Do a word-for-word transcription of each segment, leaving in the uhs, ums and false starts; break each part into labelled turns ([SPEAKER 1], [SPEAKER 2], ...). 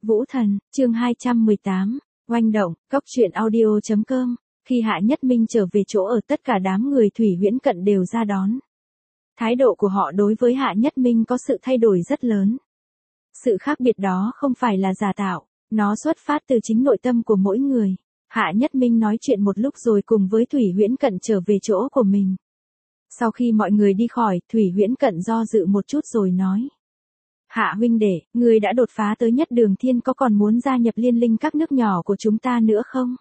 [SPEAKER 1] Vũ Thần, chương hai trăm mười tám, oanh động, cốc truyện audio chấm com. Khi Hạ Nhất Minh trở về chỗ ở, tất cả đám người Thủy Huyễn Cận đều ra đón. Thái độ của họ đối với Hạ Nhất Minh có sự thay đổi rất lớn. Sự khác biệt đó không phải là giả tạo, nó xuất phát từ chính nội tâm của mỗi người. Hạ Nhất Minh nói chuyện một lúc rồi cùng với Thủy Huyễn Cận trở về chỗ của mình. Sau khi mọi người đi khỏi, Thủy Huyễn Cận do dự một chút rồi nói. Hạ huynh đệ, ngươi đã đột phá tới nhất đường thiên, có còn muốn gia nhập liên linh các nước nhỏ của chúng ta nữa không?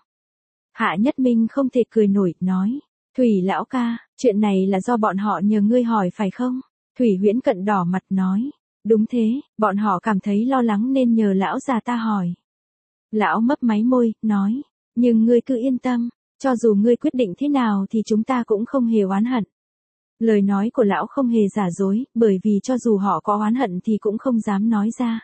[SPEAKER 1] Hạ Nhất Minh không thể cười nổi, nói. Thủy lão ca, chuyện này là do bọn họ nhờ ngươi hỏi phải không? Thủy Huyễn Cận đỏ mặt nói. Đúng thế, bọn họ cảm thấy lo lắng nên nhờ lão già ta hỏi. Lão mấp máy môi, nói. Nhưng ngươi cứ yên tâm, cho dù ngươi quyết định thế nào thì chúng ta cũng không hề oán hận. Lời nói của lão không hề giả dối, bởi vì cho dù họ có oán hận thì cũng không dám nói ra.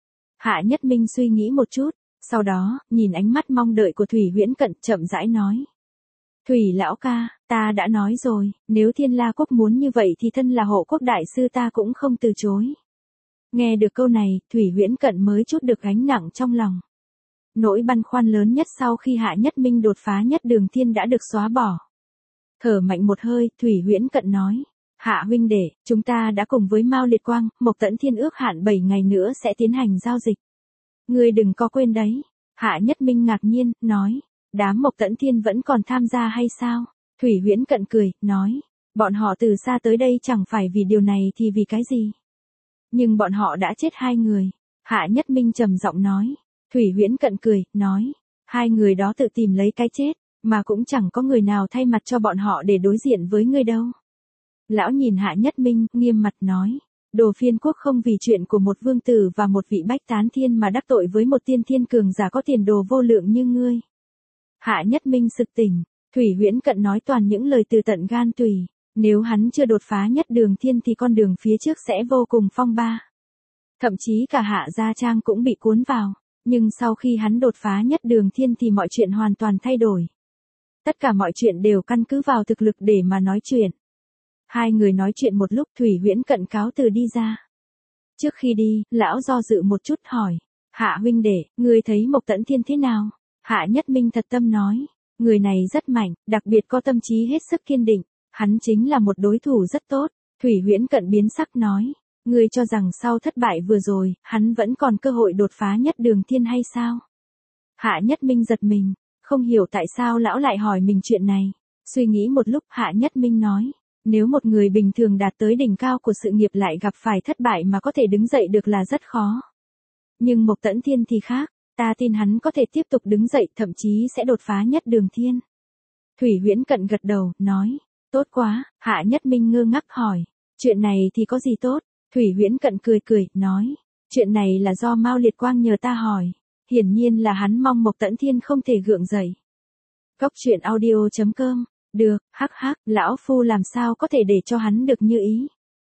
[SPEAKER 1] Hạ Nhất Minh suy nghĩ một chút, sau đó, nhìn ánh mắt mong đợi của Thủy Huyễn Cận, chậm rãi nói. Thủy lão ca, ta đã nói rồi, nếu Thiên La Quốc muốn như vậy thì thân là hộ quốc đại sư ta cũng không từ chối. Nghe được câu này, Thủy Huyễn Cận mới chút được gánh nặng trong lòng. Nỗi băn khoăn lớn nhất sau khi Hạ Nhất Minh đột phá nhất đường thiên đã được xóa bỏ. Thở mạnh một hơi, Thủy Huyễn Cận nói. Hạ huynh đệ, chúng ta đã cùng với Mao Liệt Quang, Mộc Tẫn Thiên ước hạn bảy ngày nữa sẽ tiến hành giao dịch. Ngươi đừng có quên đấy. Hạ Nhất Minh ngạc nhiên, nói. Đám Mộc Tẫn Thiên vẫn còn tham gia hay sao? Thủy Huyễn Cận cười, nói. Bọn họ từ xa tới đây chẳng phải vì điều này thì vì cái gì? Nhưng bọn họ đã chết hai người. Hạ Nhất Minh trầm giọng nói. Thủy Huyễn Cận cười, nói. Hai người đó tự tìm lấy cái chết. Mà cũng chẳng có người nào thay mặt cho bọn họ để đối diện với ngươi đâu. Lão nhìn Hạ Nhất Minh, nghiêm mặt nói. Đồ Phiên Quốc không vì chuyện của một vương tử và một vị bách tán thiên mà đắc tội với một tiên thiên cường giả có tiền đồ vô lượng như ngươi. Hạ Nhất Minh sực tỉnh, Thủy Huyễn Cận nói toàn những lời từ tận gan tùy. Nếu hắn chưa đột phá nhất đường thiên thì con đường phía trước sẽ vô cùng phong ba. Thậm chí cả Hạ Gia Trang cũng bị cuốn vào. Nhưng sau khi hắn đột phá nhất đường thiên thì mọi chuyện hoàn toàn thay đổi. Tất cả mọi chuyện đều căn cứ vào thực lực để mà nói chuyện. Hai người nói chuyện một lúc, Thủy Huyễn Cận cáo từ đi ra. Trước khi đi, lão do dự một chút hỏi. Hạ huynh đệ, ngươi thấy Mộc Tẫn Thiên thế nào? Hạ Nhất Minh thật tâm nói. Người này rất mạnh, đặc biệt có tâm trí hết sức kiên định. Hắn chính là một đối thủ rất tốt. Thủy Huyễn Cận biến sắc nói. Ngươi cho rằng sau thất bại vừa rồi, hắn vẫn còn cơ hội đột phá nhất đường thiên hay sao? Hạ Nhất Minh giật mình. Không hiểu tại sao lão lại hỏi mình chuyện này. Suy nghĩ một lúc, Hạ Nhất Minh nói. Nếu một người bình thường đạt tới đỉnh cao của sự nghiệp lại gặp phải thất bại mà có thể đứng dậy được là rất khó. Nhưng Mộc Tẫn Thiên thì khác. Ta tin hắn có thể tiếp tục đứng dậy, thậm chí sẽ đột phá nhất đường thiên. Thủy Huyễn Cận gật đầu, nói. Tốt quá. Hạ Nhất Minh ngơ ngác hỏi. Chuyện này thì có gì tốt? Thủy Huyễn Cận cười cười, nói. Chuyện này là do Mao Liệt Quang nhờ ta hỏi. Hiển nhiên là hắn mong Mộc Tẫn Thiên không thể gượng dậy. Cốc truyện audio chấm com. Được, hắc hắc, lão phu làm sao có thể để cho hắn được như ý.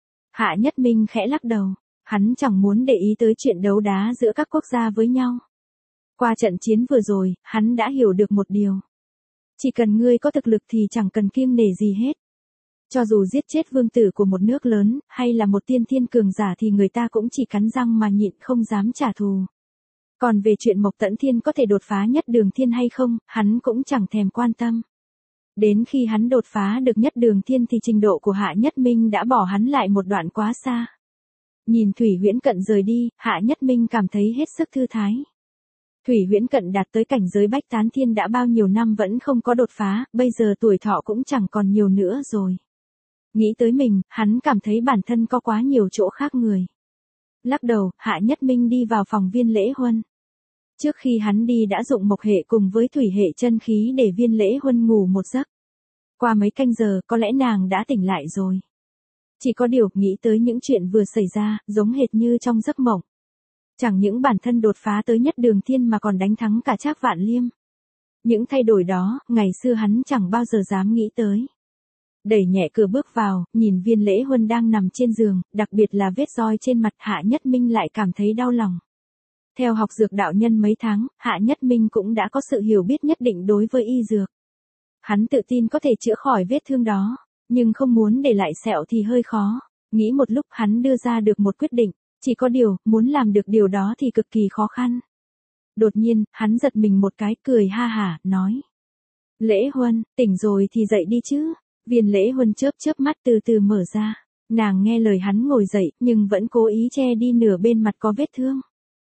[SPEAKER 1] Hạ Nhất Minh khẽ lắc đầu. Hắn chẳng muốn để ý tới chuyện đấu đá giữa các quốc gia với nhau. Qua trận chiến vừa rồi, hắn đã hiểu được một điều. Chỉ cần ngươi có thực lực thì chẳng cần kiêng nể gì hết. Cho dù giết chết vương tử của một nước lớn, hay là một tiên thiên cường giả thì người ta cũng chỉ cắn răng mà nhịn không dám trả thù. Còn về chuyện Mộc Tẫn Thiên có thể đột phá nhất đường thiên hay không, hắn cũng chẳng thèm quan tâm. Đến khi hắn đột phá được nhất đường thiên thì trình độ của Hạ Nhất Minh đã bỏ hắn lại một đoạn quá xa. Nhìn Thủy Huyễn Cận rời đi, Hạ Nhất Minh cảm thấy hết sức thư thái. Thủy Huyễn Cận đạt tới cảnh giới bách tán thiên đã bao nhiêu năm vẫn không có đột phá, bây giờ tuổi thọ cũng chẳng còn nhiều nữa rồi. Nghĩ tới mình, hắn cảm thấy bản thân có quá nhiều chỗ khác người. Lắc đầu, Hạ Nhất Minh đi vào phòng Viên Lễ Huân. Trước khi hắn đi đã dụng mộc hệ cùng với thủy hệ chân khí để Viên Lễ Huân ngủ một giấc. Qua mấy canh giờ, có lẽ nàng đã tỉnh lại rồi. Chỉ có điều, nghĩ tới những chuyện vừa xảy ra, giống hệt như trong giấc mộng. Chẳng những bản thân đột phá tới nhất đường thiên mà còn đánh thắng cả Trác Vạn Liêm. Những thay đổi đó, ngày xưa hắn chẳng bao giờ dám nghĩ tới. Đẩy nhẹ cửa bước vào, nhìn Viên Lễ Huân đang nằm trên giường, đặc biệt là vết roi trên mặt, Hạ Nhất Minh lại cảm thấy đau lòng. Theo học dược đạo nhân mấy tháng, Hạ Nhất Minh cũng đã có sự hiểu biết nhất định đối với y dược. Hắn tự tin có thể chữa khỏi vết thương đó, nhưng không muốn để lại sẹo thì hơi khó. Nghĩ một lúc hắn đưa ra được một quyết định, chỉ có điều, muốn làm được điều đó thì cực kỳ khó khăn. Đột nhiên, hắn giật mình một cái, cười ha hả, nói. Lễ Huân, tỉnh rồi thì dậy đi chứ. Viên Lễ Huân chớp chớp mắt từ từ mở ra. Nàng nghe lời hắn ngồi dậy, nhưng vẫn cố ý che đi nửa bên mặt có vết thương.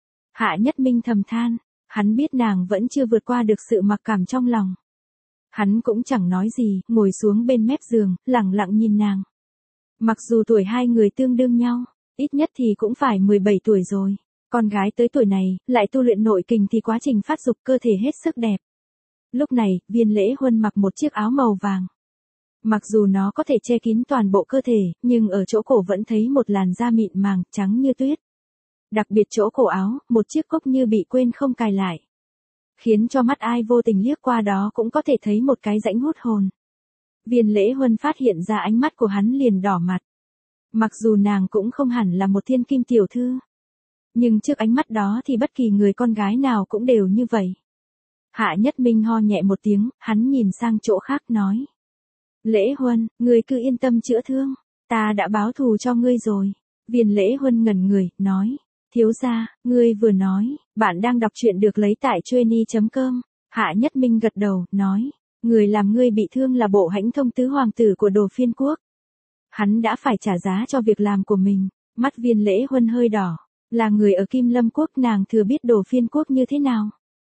[SPEAKER 1] Hạ Nhất Minh thầm than, hắn biết nàng vẫn chưa vượt qua được sự mặc cảm trong lòng. Hắn cũng chẳng nói gì, ngồi xuống bên mép giường, lặng lặng nhìn nàng. Mặc dù tuổi hai người tương đương nhau, ít nhất thì cũng phải mười bảy tuổi rồi. Con gái tới tuổi này, lại tu luyện nội kình thì quá trình phát dục cơ thể hết sức đẹp. Lúc này, Viên Lễ Huân mặc một chiếc áo màu vàng. Mặc dù nó có thể che kín toàn bộ cơ thể, nhưng ở chỗ cổ vẫn thấy một làn da mịn màng, trắng như tuyết. Đặc biệt chỗ cổ áo, một chiếc cúc như bị quên không cài lại. Khiến cho mắt ai vô tình liếc qua đó cũng có thể thấy một cái rãnh hút hồn. Viên Lễ Huân phát hiện ra ánh mắt của hắn liền đỏ mặt. Mặc dù nàng cũng không hẳn là một thiên kim tiểu thư. Nhưng trước ánh mắt đó thì bất kỳ người con gái nào cũng đều như vậy. Hạ Nhất Minh ho nhẹ một tiếng, hắn nhìn sang chỗ khác nói. Lễ Huân, ngươi cứ yên tâm chữa thương, ta đã báo thù cho ngươi rồi. Viên Lễ Huân ngẩn người, nói. Thiếu gia, ngươi vừa nói, bạn đang đọc truyện được lấy tại trueni chấm com. Hạ Nhất Minh gật đầu, nói. Người làm ngươi bị thương là Bộ Hãnh Thông tứ hoàng tử của Đồ Phiên Quốc. Hắn đã phải trả giá cho việc làm của mình. Mắt Viên Lễ Huân hơi đỏ. Là người ở Kim Lâm Quốc, nàng thừa biết Đồ Phiên Quốc như thế nào.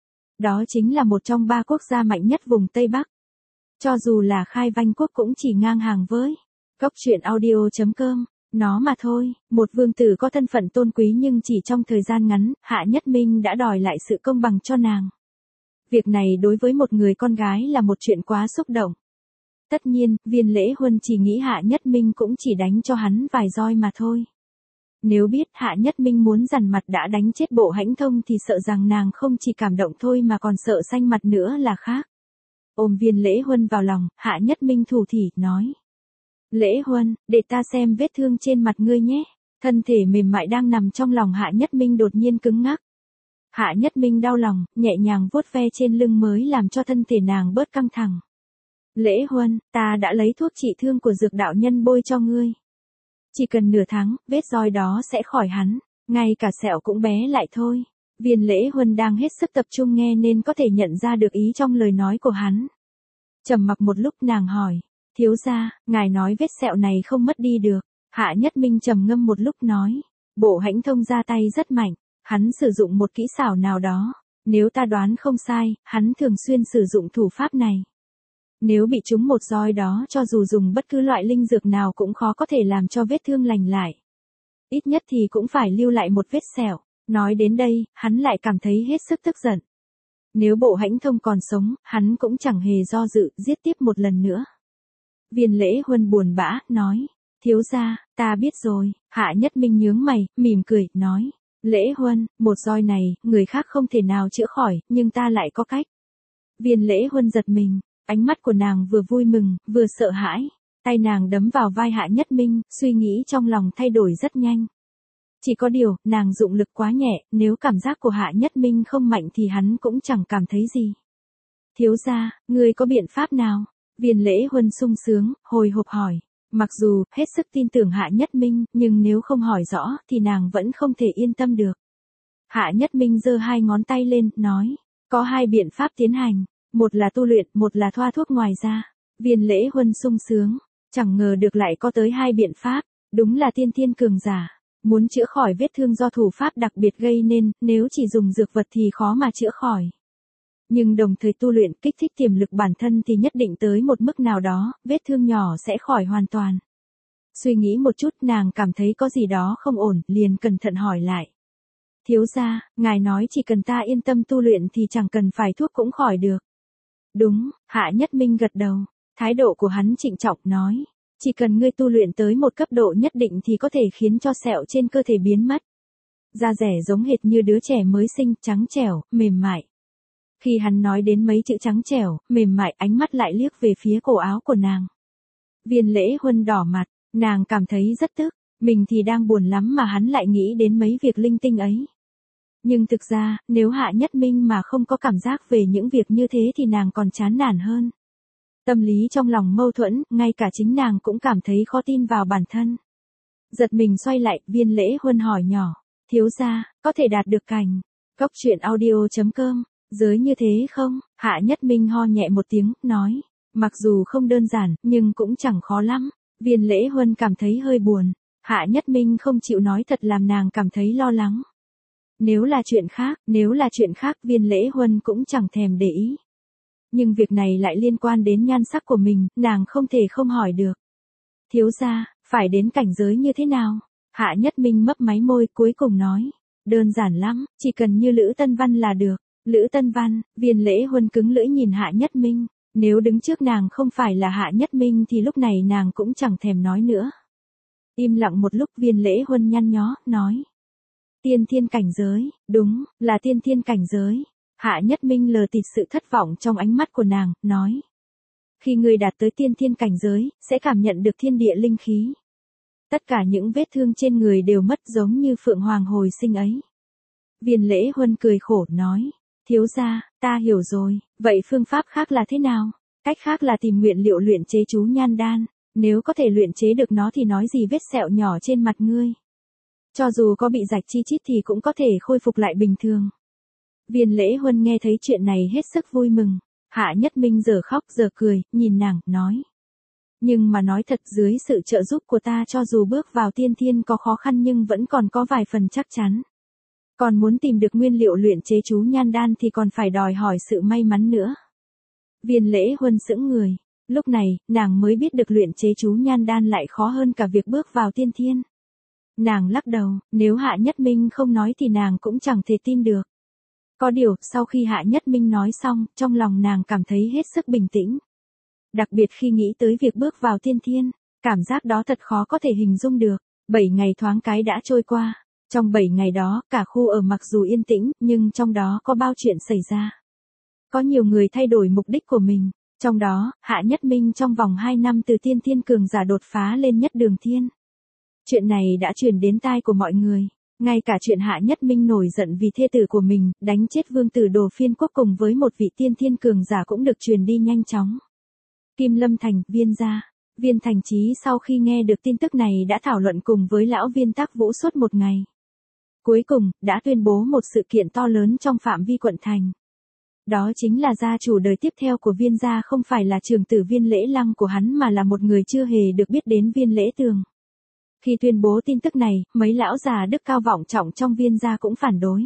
[SPEAKER 1] Đó chính là một trong ba quốc gia mạnh nhất vùng Tây Bắc. Cho dù là Khai Vanh Quốc cũng chỉ ngang hàng với Cốc truyện audio chấm com. Nó mà thôi, một vương tử có thân phận tôn quý nhưng chỉ trong thời gian ngắn, Hạ Nhất Minh đã đòi lại sự công bằng cho nàng. Việc này đối với một người con gái là một chuyện quá xúc động. Tất nhiên, Viên Lễ Huân chỉ nghĩ Hạ Nhất Minh cũng chỉ đánh cho hắn vài roi mà thôi. Nếu biết Hạ Nhất Minh muốn dằn mặt đã đánh chết Bộ Hãnh Thông thì sợ rằng nàng không chỉ cảm động thôi mà còn sợ xanh mặt nữa là khác. Ôm Viên Lễ Huân vào lòng, Hạ Nhất Minh thủ thỉ, nói. Lễ Huân, để ta xem vết thương trên mặt ngươi nhé. Thân thể mềm mại đang nằm trong lòng Hạ Nhất Minh đột nhiên cứng ngắc. Hạ Nhất Minh đau lòng, nhẹ nhàng vuốt ve trên lưng mới làm cho thân thể nàng bớt căng thẳng. Lễ Huân, ta đã lấy thuốc trị thương của dược đạo nhân bôi cho ngươi. Chỉ cần nửa tháng, vết roi đó sẽ khỏi hẳn, ngay cả sẹo cũng bé lại thôi. Viên Lễ Huân đang hết sức tập trung nghe nên có thể nhận ra được ý trong lời nói của hắn. Trầm mặc một lúc nàng hỏi, thiếu gia, ngài nói vết sẹo này không mất đi được. Hạ Nhất Minh trầm ngâm một lúc nói, Bộ Hãnh Thông ra tay rất mạnh, hắn sử dụng một kỹ xảo nào đó, nếu ta đoán không sai, hắn thường xuyên sử dụng thủ pháp này. Nếu bị trúng một roi đó cho dù dùng bất cứ loại linh dược nào cũng khó có thể làm cho vết thương lành lại. Ít nhất thì cũng phải lưu lại một vết sẹo. Nói đến đây, hắn lại cảm thấy hết sức tức giận. Nếu Bộ Hãnh Thông còn sống, hắn cũng chẳng hề do dự, giết tiếp một lần nữa. Viên Lễ Huân buồn bã, nói. Thiếu gia, ta biết rồi. Hạ Nhất Minh nhướng mày, mỉm cười, nói. Lễ Huân, một roi này, người khác không thể nào chữa khỏi, nhưng ta lại có cách. Viên Lễ Huân giật mình, ánh mắt của nàng vừa vui mừng, vừa sợ hãi. Tay nàng đấm vào vai Hạ Nhất Minh, suy nghĩ trong lòng thay đổi rất nhanh. Chỉ có điều, nàng dụng lực quá nhẹ, nếu cảm giác của Hạ Nhất Minh không mạnh thì hắn cũng chẳng cảm thấy gì. Thiếu gia, ngươi có biện pháp nào? Viên Lễ Huân sung sướng, hồi hộp hỏi. Mặc dù, hết sức tin tưởng Hạ Nhất Minh, nhưng nếu không hỏi rõ, thì nàng vẫn không thể yên tâm được. Hạ Nhất Minh giơ hai ngón tay lên, nói. Có hai biện pháp tiến hành. Một là tu luyện, một là thoa thuốc ngoài ra. Viên Lễ Huân sung sướng. Chẳng ngờ được lại có tới hai biện pháp. Đúng là tiên thiên cường giả. Muốn chữa khỏi vết thương do thủ pháp đặc biệt gây nên, nếu chỉ dùng dược vật thì khó mà chữa khỏi. Nhưng đồng thời tu luyện kích thích tiềm lực bản thân thì nhất định tới một mức nào đó, vết thương nhỏ sẽ khỏi hoàn toàn. Suy nghĩ một chút nàng cảm thấy có gì đó không ổn, liền cẩn thận hỏi lại. Thiếu gia, ngài nói chỉ cần ta yên tâm tu luyện thì chẳng cần phải thuốc cũng khỏi được. Đúng, Hạ Nhất Minh gật đầu. Thái độ của hắn trịnh trọng nói. Chỉ cần ngươi tu luyện tới một cấp độ nhất định thì có thể khiến cho sẹo trên cơ thể biến mất. Da rẻ giống hệt như đứa trẻ mới sinh, trắng trẻo, mềm mại. Khi hắn nói đến mấy chữ trắng trẻo, mềm mại, ánh mắt lại liếc về phía cổ áo của nàng. Viên Lễ Huân đỏ mặt, nàng cảm thấy rất tức, mình thì đang buồn lắm mà hắn lại nghĩ đến mấy việc linh tinh ấy. Nhưng thực ra, nếu Hạ Nhất Minh mà không có cảm giác về những việc như thế thì nàng còn chán nản hơn. Tâm lý trong lòng mâu thuẫn, ngay cả chính nàng cũng cảm thấy khó tin vào bản thân. Giật mình xoay lại, Viên Lễ Huân hỏi nhỏ, thiếu gia, có thể đạt được cảnh Cốc truyện audio chấm com, giới như thế không? Hạ Nhất Minh ho nhẹ một tiếng, nói. Mặc dù không đơn giản, nhưng cũng chẳng khó lắm. Viên Lễ Huân cảm thấy hơi buồn. Hạ Nhất Minh không chịu nói thật làm nàng cảm thấy lo lắng. Nếu là chuyện khác, nếu là chuyện khác Viên Lễ Huân cũng chẳng thèm để ý. Nhưng việc này lại liên quan đến nhan sắc của mình, nàng không thể không hỏi được. Thiếu gia, phải đến cảnh giới như thế nào? Hạ Nhất Minh mấp máy môi cuối cùng nói. Đơn giản lắm, chỉ cần như Lữ Tân Văn là được. Lữ Tân Văn, Viên Lễ Huân cứng lưỡi nhìn Hạ Nhất Minh. Nếu đứng trước nàng không phải là Hạ Nhất Minh thì lúc này nàng cũng chẳng thèm nói nữa. Im lặng một lúc Viên Lễ Huân nhăn nhó, nói. Tiên thiên cảnh giới, đúng, là tiên thiên cảnh giới. Hạ Nhất Minh lờ tịt sự thất vọng trong ánh mắt của nàng, nói. Khi người đạt tới tiên thiên cảnh giới, sẽ cảm nhận được thiên địa linh khí. Tất cả những vết thương trên người đều mất giống như Phượng Hoàng hồi sinh ấy. Viên Lễ Huân cười khổ, nói. Thiếu gia, ta hiểu rồi, vậy phương pháp khác là thế nào? Cách khác là tìm nguyên liệu luyện chế chú nhan đan. Nếu có thể luyện chế được nó thì nói gì vết sẹo nhỏ trên mặt ngươi. Cho dù có bị rạch chi chít thì cũng có thể khôi phục lại bình thường. Viên Lễ Huân nghe thấy chuyện này hết sức vui mừng. Hạ Nhất Minh giờ khóc giờ cười, nhìn nàng, nói. Nhưng mà nói thật dưới sự trợ giúp của ta cho dù bước vào tiên thiên có khó khăn nhưng vẫn còn có vài phần chắc chắn. Còn muốn tìm được nguyên liệu luyện chế chú nhan đan thì còn phải đòi hỏi sự may mắn nữa. Viên Lễ Huân sững người. Lúc này, nàng mới biết được luyện chế chú nhan đan lại khó hơn cả việc bước vào tiên thiên. Nàng lắc đầu, nếu Hạ Nhất Minh không nói thì nàng cũng chẳng thể tin được. Có điều, sau khi Hạ Nhất Minh nói xong, trong lòng nàng cảm thấy hết sức bình tĩnh. Đặc biệt khi nghĩ tới việc bước vào tiên thiên, cảm giác đó thật khó có thể hình dung được. Bảy ngày thoáng cái đã trôi qua. Trong bảy ngày đó, cả khu ở mặc dù yên tĩnh, nhưng trong đó có bao chuyện xảy ra. Có nhiều người thay đổi mục đích của mình. Trong đó, Hạ Nhất Minh trong vòng hai năm từ tiên thiên cường giả đột phá lên nhất đường thiên. Chuyện này đã truyền đến tai của mọi người. Ngay cả chuyện Hạ Nhất Minh nổi giận vì thê tử của mình, đánh chết vương tử Đồ Phiên Quốc cùng với một vị tiên thiên cường giả cũng được truyền đi nhanh chóng. Kim Lâm Thành, Viên gia. Viên Thành Chí sau khi nghe được tin tức này đã thảo luận cùng với lão Viên Tắc Vũ suốt một ngày. Cuối cùng, đã tuyên bố một sự kiện to lớn trong phạm vi quận thành. Đó chính là gia chủ đời tiếp theo của Viên gia không phải là trưởng tử Viên Lễ Lăng của hắn mà là một người chưa hề được biết đến Viên Lễ Tường. Khi tuyên bố tin tức này, mấy lão già đức cao vọng trọng trong Viên gia cũng phản đối.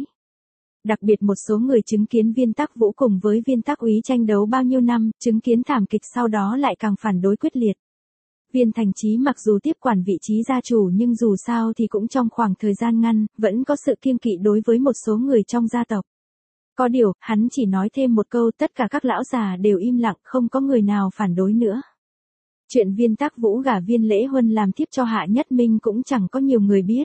[SPEAKER 1] Đặc biệt một số người chứng kiến Viên Tắc Vũ cùng với Viên Tắc Úy tranh đấu bao nhiêu năm, chứng kiến thảm kịch sau đó lại càng phản đối quyết liệt. Viên Thành Chí mặc dù tiếp quản vị trí gia chủ nhưng dù sao thì cũng trong khoảng thời gian ngắn, vẫn có sự kiêng kỵ đối với một số người trong gia tộc. Có điều, hắn chỉ nói thêm một câu tất cả các lão già đều im lặng không có người nào phản đối nữa. Chuyện Viên Tắc Vũ gả Viên Lễ Huân làm thiếp cho Hạ Nhất Minh cũng chẳng có nhiều người biết.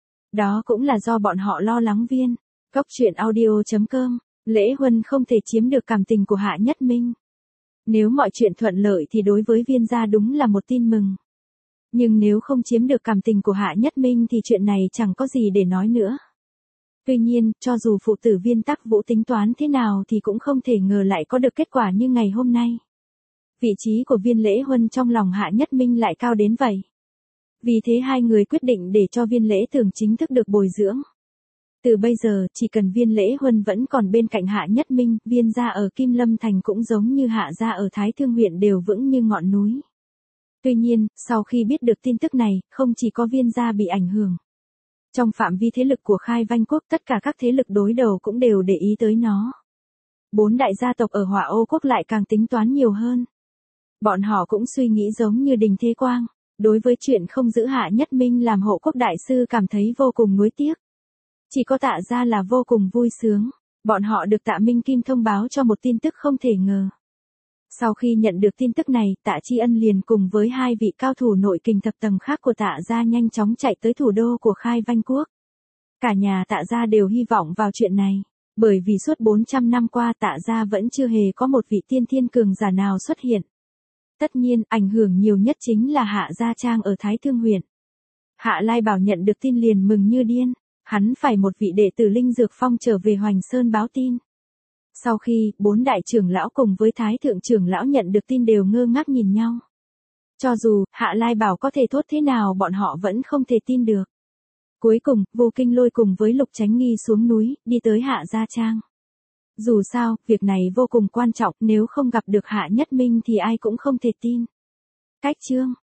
[SPEAKER 1] Đó cũng là do bọn họ lo lắng Viên. Cốc truyện audio chấm com, Lễ Huân không thể chiếm được cảm tình của Hạ Nhất Minh. Nếu mọi chuyện thuận lợi thì đối với Viên gia đúng là một tin mừng. Nhưng nếu không chiếm được cảm tình của Hạ Nhất Minh thì chuyện này chẳng có gì để nói nữa. Tuy nhiên, cho dù phụ tử Viên Tắc Vũ tính toán thế nào thì cũng không thể ngờ lại có được kết quả như ngày hôm nay. Vị trí của Viên Lễ Huân trong lòng Hạ Nhất Minh lại cao đến vậy. Vì thế hai người quyết định để cho Viên Lễ Tường chính thức được bồi dưỡng. Từ bây giờ, chỉ cần Viên Lễ Huân vẫn còn bên cạnh Hạ Nhất Minh, Viên gia ở Kim Lâm Thành cũng giống như Hạ gia ở Thái Thương huyện đều vững như ngọn núi. Tuy nhiên, sau khi biết được tin tức này, không chỉ có Viên gia bị ảnh hưởng. Trong phạm vi thế lực của Khai Vanh Quốc tất cả các thế lực đối đầu cũng đều để ý tới nó. Bốn đại gia tộc ở Hỏa Ô Quốc lại càng tính toán nhiều hơn. Bọn họ cũng suy nghĩ giống như Đình Thế Quang, đối với chuyện không giữ Hạ Nhất Minh làm hộ quốc đại sư cảm thấy vô cùng nuối tiếc. Chỉ có Tạ gia là vô cùng vui sướng, bọn họ được Tạ Minh Kim thông báo cho một tin tức không thể ngờ. Sau khi nhận được tin tức này, Tạ Tri Ân liền cùng với hai vị cao thủ nội kình thập tầng khác của Tạ gia nhanh chóng chạy tới thủ đô của Khai Vanh Quốc. Cả nhà Tạ gia đều hy vọng vào chuyện này, bởi vì suốt bốn trăm năm qua Tạ gia vẫn chưa hề có một vị tiên thiên cường giả nào xuất hiện. Tất nhiên, ảnh hưởng nhiều nhất chính là Hạ Gia Trang ở Thái Thương huyện. Hạ Lai Bảo nhận được tin liền mừng như điên, hắn phải một vị đệ tử Linh Dược Phong trở về Hoành Sơn báo tin. Sau khi, bốn đại trưởng lão cùng với Thái Thượng trưởng lão nhận được tin đều ngơ ngác nhìn nhau. Cho dù, Hạ Lai Bảo có thể thốt thế nào bọn họ vẫn không thể tin được. Cuối cùng, Vô Kinh Lôi cùng với Lục Chánh Nghi xuống núi, đi tới Hạ Gia Trang. Dù sao, việc này vô cùng quan trọng, nếu không gặp được Hạ Nhất Minh thì ai cũng không thể tin. Cách chương